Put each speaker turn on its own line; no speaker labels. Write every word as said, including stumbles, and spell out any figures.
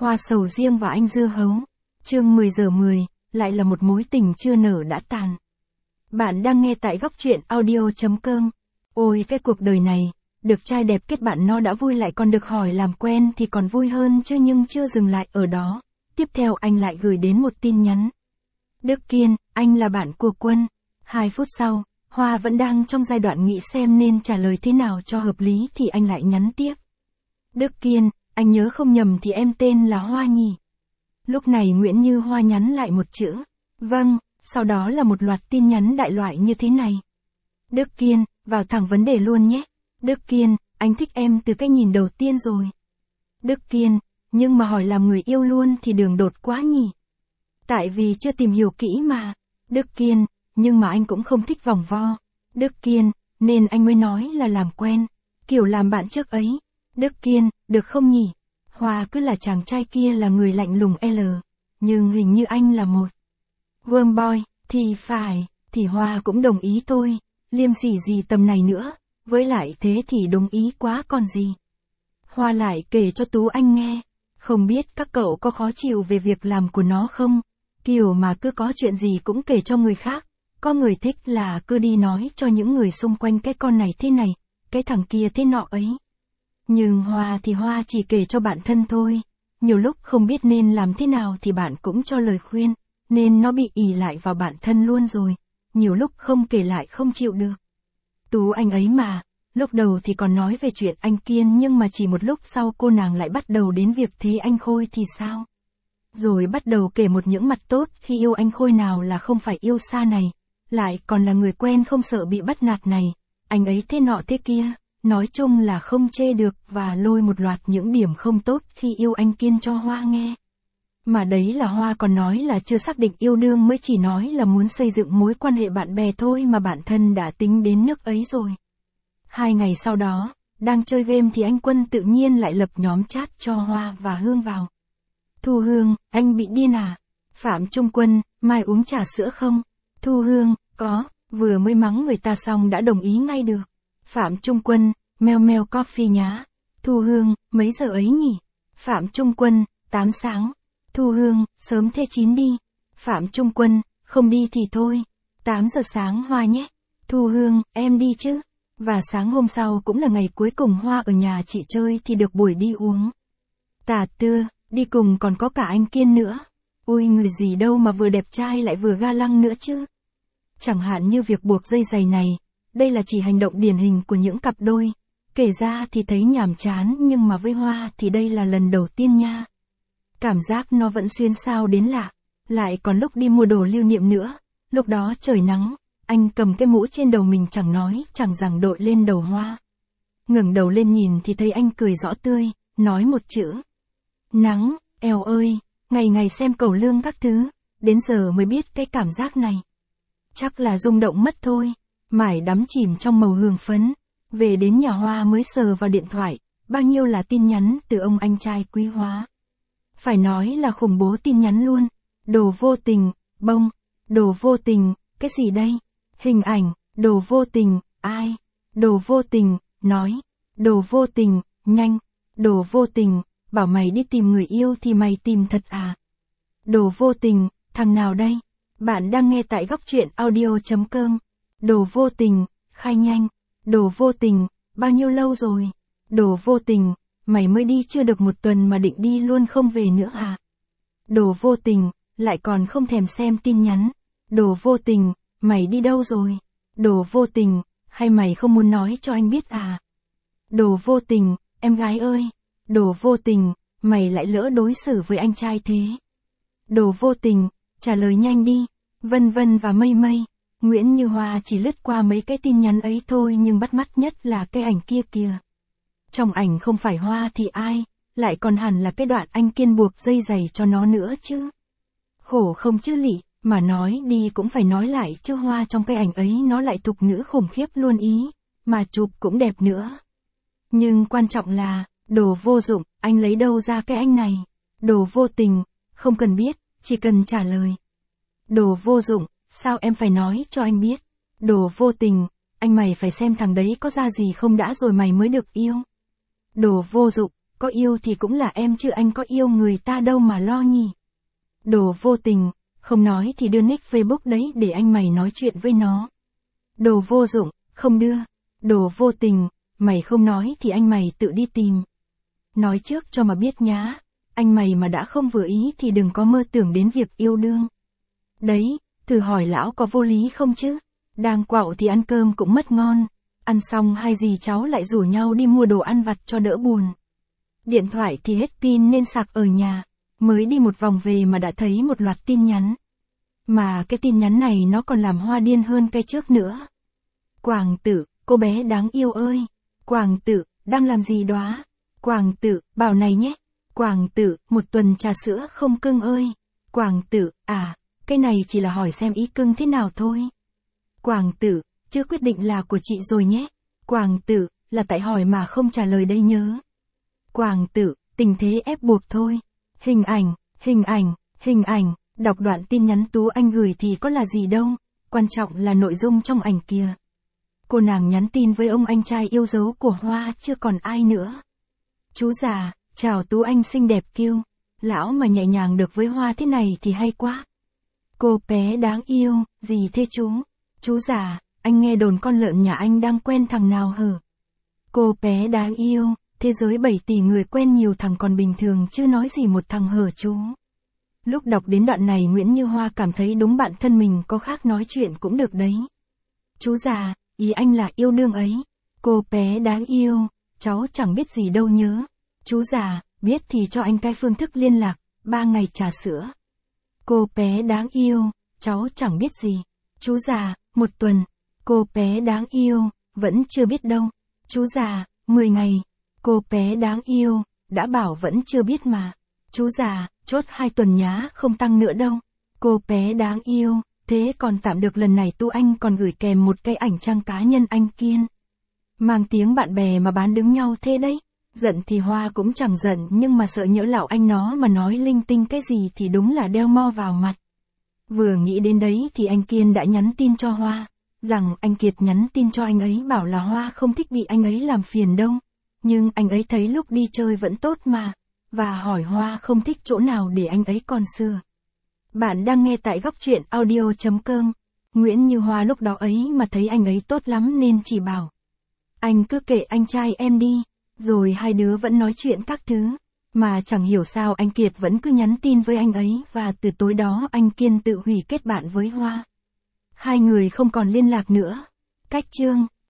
Hoa sầu riêng và anh dưa hấu. Chương mười giờ mười, lại là một mối tình chưa nở đã tàn. Bạn đang nghe tại góc truyện audio chấm com. Ôi cái cuộc đời này, được trai đẹp kết bạn nó đã vui lại còn được hỏi làm quen thì còn vui hơn chứ, nhưng chưa dừng lại ở đó. Tiếp theo anh lại gửi đến một tin nhắn. Đức Kiên, anh là bạn của Quân. Hai phút sau, Hoa vẫn đang trong giai đoạn nghĩ xem nên trả lời thế nào cho hợp lý thì anh lại nhắn tiếp. Đức Kiên, anh nhớ không nhầm thì em tên là Hoa nhỉ? Lúc này Nguyễn Như Hoa nhắn lại một chữ. Vâng, sau đó là một loạt tin nhắn đại loại như thế này. Đức Kiên, vào thẳng vấn đề luôn nhé. Đức Kiên, anh thích em từ cái nhìn đầu tiên rồi. Đức Kiên, nhưng mà hỏi làm người yêu luôn thì đường đột quá nhỉ? Tại vì chưa tìm hiểu kỹ mà. Đức Kiên, nhưng mà anh cũng không thích vòng vo. Đức Kiên, nên anh mới nói là làm quen, kiểu làm bạn trước ấy. Đức Kiên, được không nhỉ? Hoa cứ là chàng trai kia là người lạnh lùng L, nhưng hình như anh là một Worm boy, thì phải, thì Hoa cũng đồng ý thôi, liêm sỉ gì tầm này nữa, với lại thế thì đồng ý quá còn gì. Hoa lại kể cho Tú Anh nghe, không biết các cậu có khó chịu về việc làm của nó không, kiểu mà cứ có chuyện gì cũng kể cho người khác, có người thích là cứ đi nói cho những người xung quanh cái con này thế này, cái thằng kia thế nọ ấy. Nhưng Hoa thì Hoa chỉ kể cho bạn thân thôi, nhiều lúc không biết nên làm thế nào thì bạn cũng cho lời khuyên, nên nó bị ỷ lại vào bạn thân luôn rồi, nhiều lúc không kể lại không chịu được. Tú Anh ấy mà, lúc đầu thì còn nói về chuyện anh Kiên nhưng mà chỉ một lúc sau cô nàng lại bắt đầu đến việc thế anh Khôi thì sao? Rồi bắt đầu kể một những mặt tốt khi yêu anh Khôi, nào là không phải yêu xa này, lại còn là người quen không sợ bị bắt nạt này, anh ấy thế nọ thế kia. Nói chung là không chê được và lôi một loạt những điểm không tốt khi yêu anh Kiên cho Hoa nghe. Mà đấy là Hoa còn nói là chưa xác định yêu đương, mới chỉ nói là muốn xây dựng mối quan hệ bạn bè thôi mà bản thân đã tính đến nước ấy rồi. Hai ngày sau đó, đang chơi game thì anh Quân tự nhiên lại lập nhóm chat cho Hoa và Hương vào. Thu Hương, anh bị điên à? Phạm Trung Quân, mai uống trà sữa không? Thu Hương, có, vừa mới mắng người ta xong đã đồng ý ngay được. Phạm Trung Quân, meo meo coffee nhá. Thu Hương, mấy giờ ấy nhỉ? Phạm Trung Quân, tám sáng. Thu Hương, sớm thế chín đi. Phạm Trung Quân, không đi thì thôi. tám giờ sáng Hoa nhé. Thu Hương, em đi chứ. Và sáng hôm sau cũng là ngày cuối cùng Hoa ở nhà chị chơi thì được buổi đi uống. Tà Tưa, đi cùng còn có cả anh Kiên nữa. Ui người gì đâu mà vừa đẹp trai lại vừa ga lăng nữa chứ. Chẳng hạn như việc buộc dây giày này. Đây là chỉ hành động điển hình của những cặp đôi. Kể ra thì thấy nhàm chán nhưng mà với Hoa thì đây là lần đầu tiên nha. Cảm giác nó vẫn xuyên sao đến lạ. Lại còn lúc đi mua đồ lưu niệm nữa. Lúc đó trời nắng, anh cầm cái mũ trên đầu mình chẳng nói chẳng rằng đội lên đầu Hoa. Ngẩng đầu lên nhìn thì thấy anh cười rõ tươi, nói một chữ. Nắng, eo ơi, ngày ngày xem cầu lương các thứ, đến giờ mới biết cái cảm giác này. Chắc là rung động mất thôi. Mải đắm chìm trong màu hương phấn, về đến nhà Hoa mới sờ vào điện thoại, bao nhiêu là tin nhắn từ ông anh trai quý hóa. Phải nói là khủng bố tin nhắn luôn, đồ vô tình, bông, đồ vô tình, cái gì đây? Hình ảnh, đồ vô tình, ai? Đồ vô tình, nói, đồ vô tình, nhanh, đồ vô tình, bảo mày đi tìm người yêu thì mày tìm thật à? Đồ vô tình, thằng nào đây? Bạn đang nghe tại góc truyện audio chấm com. Đồ vô tình, khai nhanh. Đồ vô tình, bao nhiêu lâu rồi? Đồ vô tình, mày mới đi chưa được một tuần mà định đi luôn không về nữa à? Đồ vô tình, lại còn không thèm xem tin nhắn. Đồ vô tình, mày đi đâu rồi? Đồ vô tình, hay mày không muốn nói cho anh biết à? Đồ vô tình, em gái ơi. Đồ vô tình, mày lại lỡ đối xử với anh trai thế. Đồ vô tình, trả lời nhanh đi. Vân vân và mây mây. Nguyễn Như Hoa chỉ lướt qua mấy cái tin nhắn ấy thôi nhưng bắt mắt nhất là cái ảnh kia kìa. Trong ảnh không phải Hoa thì ai, lại còn hẳn là cái đoạn anh Kiên buộc dây giày cho nó nữa chứ. Khổ không chứ lị, mà nói đi cũng phải nói lại chứ Hoa trong cái ảnh ấy nó lại thục nữ khủng khiếp luôn ý, mà chụp cũng đẹp nữa. Nhưng quan trọng là, đồ vô dụng, anh lấy đâu ra cái anh này? Đồ vô tình, không cần biết, chỉ cần trả lời. Đồ vô dụng. Sao em phải nói cho anh biết? Đồ vô tình, anh mày phải xem thằng đấy có ra gì không đã rồi mày mới được yêu. Đồ vô dụng, có yêu thì cũng là em chứ anh có yêu người ta đâu mà lo nhỉ. Đồ vô tình, không nói thì đưa nick Facebook đấy để anh mày nói chuyện với nó. Đồ vô dụng, không đưa. Đồ vô tình, mày không nói thì anh mày tự đi tìm. Nói trước cho mà biết nhá, anh mày mà đã không vừa ý thì đừng có mơ tưởng đến việc yêu đương. Đấy, thử hỏi lão có vô lý không chứ? Đang quạo thì ăn cơm cũng mất ngon. Ăn xong hai dì cháu lại rủ nhau đi mua đồ ăn vặt cho đỡ buồn. Điện thoại thì hết pin nên sạc ở nhà. Mới đi một vòng về mà đã thấy một loạt tin nhắn. Mà cái tin nhắn này nó còn làm Hoa điên hơn cái trước nữa. Quảng Tử, cô bé đáng yêu ơi. Quảng Tử, đang làm gì đó? Quảng Tử, bảo này nhé. Quảng Tử, một tuần trà sữa không cưng ơi. Quảng Tử, à, cái này chỉ là hỏi xem ý cưng thế nào thôi. Quảng Tử, chưa quyết định là của chị rồi nhé. Quảng Tử, là tại hỏi mà không trả lời đây nhớ. Quảng Tử, tình thế ép buộc thôi. Hình ảnh, hình ảnh, hình ảnh, đọc đoạn tin nhắn Tú Anh gửi thì có là gì đâu, quan trọng là nội dung trong ảnh kìa. Cô nàng nhắn tin với ông anh trai yêu dấu của Hoa chưa còn ai nữa. Chú già, chào Tú Anh xinh đẹp kiêu, lão mà nhẹ nhàng được với Hoa thế này thì hay quá. Cô bé đáng yêu, gì thế chú? Chú già, anh nghe đồn con lợn nhà anh đang quen thằng nào hở? Cô bé đáng yêu, thế giới bảy tỷ người quen nhiều thằng còn bình thường chứ nói gì một thằng hở chú. Lúc đọc đến đoạn này Nguyễn Như Hoa cảm thấy đúng bạn thân mình có khác nói chuyện cũng được đấy. Chú già, ý anh là yêu đương ấy. Cô bé đáng yêu, cháu chẳng biết gì đâu nhớ. Chú già, biết thì cho anh cái phương thức liên lạc, ba ngày trà sữa. Cô bé đáng yêu, cháu chẳng biết gì. Chú già, một tuần. Cô bé đáng yêu, vẫn chưa biết đâu. Chú già, mười ngày. Cô bé đáng yêu, đã bảo vẫn chưa biết mà. Chú già, chốt hai tuần nhá, không tăng nữa đâu. Cô bé đáng yêu, thế còn tạm được lần này Tú Anh còn gửi kèm một cái ảnh trang cá nhân anh Kiên. Mang tiếng bạn bè mà bán đứng nhau thế đấy. Giận thì Hoa cũng chẳng giận nhưng mà sợ nhỡ lão anh nó mà nói linh tinh cái gì thì đúng là đeo mo vào mặt. Vừa nghĩ đến đấy thì anh Kiên đã nhắn tin cho Hoa, rằng anh Kiệt nhắn tin cho anh ấy bảo là Hoa không thích bị anh ấy làm phiền đâu. Nhưng anh ấy thấy lúc đi chơi vẫn tốt mà, và hỏi Hoa không thích chỗ nào để anh ấy còn sửa. Bạn đang nghe tại góc truyện audio chấm com. Nguyễn Như Hoa lúc đó ấy mà thấy anh ấy tốt lắm nên chỉ bảo. Anh cứ kệ anh trai em đi, rồi hai đứa vẫn nói chuyện các thứ. Mà chẳng hiểu sao anh Kiệt vẫn cứ nhắn tin với anh ấy và từ tối đó anh Kiên tự hủy kết bạn với Hoa. Hai người không còn liên lạc nữa. Cách chương